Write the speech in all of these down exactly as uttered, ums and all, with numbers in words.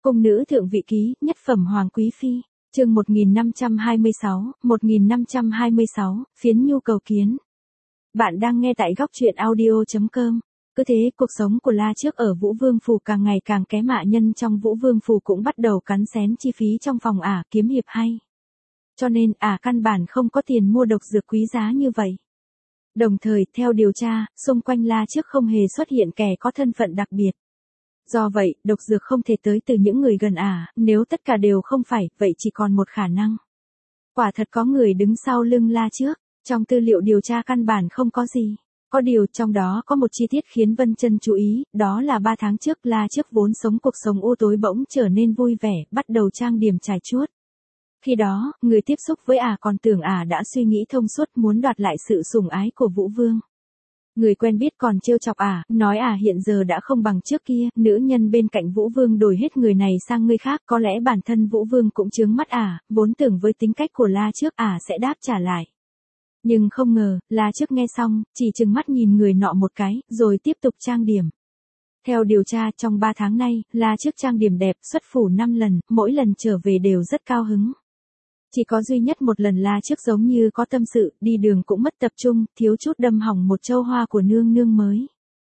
Cung nữ thượng vị ký, nhất phẩm hoàng quý phi, chương một nghìn năm trăm hai mươi sáu, một nghìn năm trăm hai mươi sáu, phiến nhu cầu kiến. Bạn đang nghe tại góc truyện audio chấm com. Cứ thế, cuộc sống của La Trước ở Vũ Vương Phủ càng ngày càng kém, mạ nhân trong Vũ Vương Phủ cũng bắt đầu cắn xén chi phí trong phòng ả kiếm hiệp hay. Cho nên ả căn bản không có tiền mua độc dược quý giá như vậy. Đồng thời, theo điều tra, xung quanh La Trước không hề xuất hiện kẻ có thân phận đặc biệt. Do vậy, độc dược không thể tới từ những người gần ả, nếu tất cả đều không phải, vậy chỉ còn một khả năng. Quả thật có người đứng sau lưng La Trước, trong tư liệu điều tra căn bản không có gì. Có điều trong đó có một chi tiết khiến Vân Chân chú ý, đó là ba tháng trước La Trước vốn sống cuộc sống u tối bỗng trở nên vui vẻ, bắt đầu trang điểm trải chuốt. Khi đó, người tiếp xúc với ả còn tưởng ả đã suy nghĩ thông suốt muốn đoạt lại sự sủng ái của Vũ Vương. Người quen biết còn trêu chọc ả, nói ả hiện giờ đã không bằng trước kia, nữ nhân bên cạnh Vũ Vương đổi hết người này sang người khác, có lẽ bản thân Vũ Vương cũng chướng mắt ả, vốn tưởng với tính cách của La Trước ả sẽ đáp trả lại. Nhưng không ngờ, La Trước nghe xong, chỉ trừng mắt nhìn người nọ một cái, rồi tiếp tục trang điểm. Theo điều tra, trong ba tháng nay, La Trước trang điểm đẹp, xuất phủ năm lần, mỗi lần trở về đều rất cao hứng. Chỉ có duy nhất một lần La Trước giống như có tâm sự, đi đường cũng mất tập trung, thiếu chút đâm hỏng một châu hoa của nương nương mới.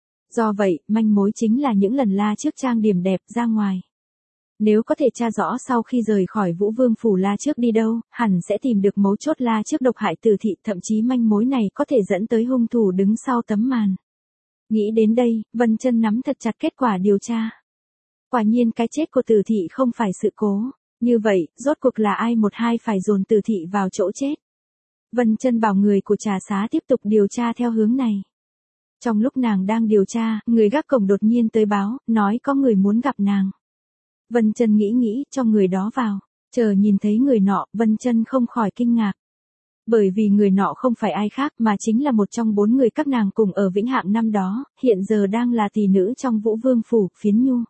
Do vậy, manh mối chính là những lần La Trước trang điểm đẹp ra ngoài. Nếu có thể tra rõ sau khi rời khỏi Vũ Vương Phủ La Trước đi đâu, hẳn sẽ tìm được mấu chốt La Trước độc hại Từ Thị, thậm chí manh mối này có thể dẫn tới hung thủ đứng sau tấm màn. Nghĩ đến đây, Vân Chân nắm thật chặt kết quả điều tra. Quả nhiên cái chết của Từ Thị không phải sự cố. Như vậy, rốt cuộc là ai một hai phải dồn Từ Thị vào chỗ chết. Vân Chân bảo người của trà xá tiếp tục điều tra theo hướng này. Trong lúc nàng đang điều tra, người gác cổng đột nhiên tới báo, nói có người muốn gặp nàng. Vân Chân nghĩ nghĩ, cho người đó vào. Chờ nhìn thấy người nọ, Vân Chân không khỏi kinh ngạc. Bởi vì người nọ không phải ai khác mà chính là một trong bốn người các nàng cùng ở Vĩnh Hạng năm đó, hiện giờ đang là tỳ nữ trong Vũ Vương Phủ, Phiến Nhu.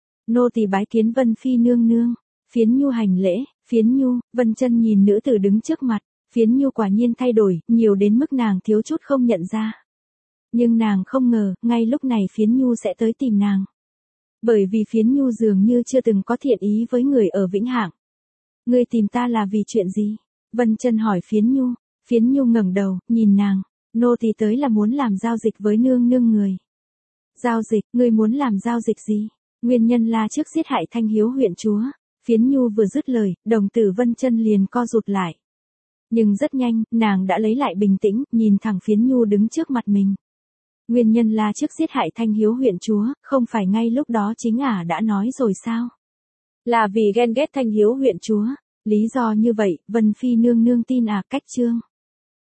Nô tỳ bái kiến Vân Phi nương nương. Phiến Nhu hành lễ. Phiến Nhu, Vân Chân nhìn nữ tử đứng trước mặt, Phiến Nhu quả nhiên thay đổi, nhiều đến mức nàng thiếu chút không nhận ra. Nhưng nàng không ngờ, ngay lúc này Phiến Nhu sẽ tới tìm nàng. Bởi vì Phiến Nhu dường như chưa từng có thiện ý với người ở Vĩnh Hạng. Ngươi tìm ta là vì chuyện gì? Vân Chân hỏi Phiến Nhu. Phiến Nhu ngẩng đầu, nhìn nàng, nô tỳ tới là muốn làm giao dịch với nương nương người. Giao dịch, ngươi muốn làm giao dịch gì? Nguyên nhân La Trước giết hại Thanh Hiếu huyện chúa. Phiến Nhu vừa dứt lời, đồng tử Vân Chân liền co rụt lại. Nhưng rất nhanh, nàng đã lấy lại bình tĩnh, nhìn thẳng Phiến Nhu đứng trước mặt mình. Nguyên nhân La Trước giết hại Thanh Hiếu huyện chúa, không phải ngay lúc đó chính ả đã nói rồi sao? Là vì ghen ghét Thanh Hiếu huyện chúa. Lý do như vậy, Vân Phi nương nương tin ả cách chương.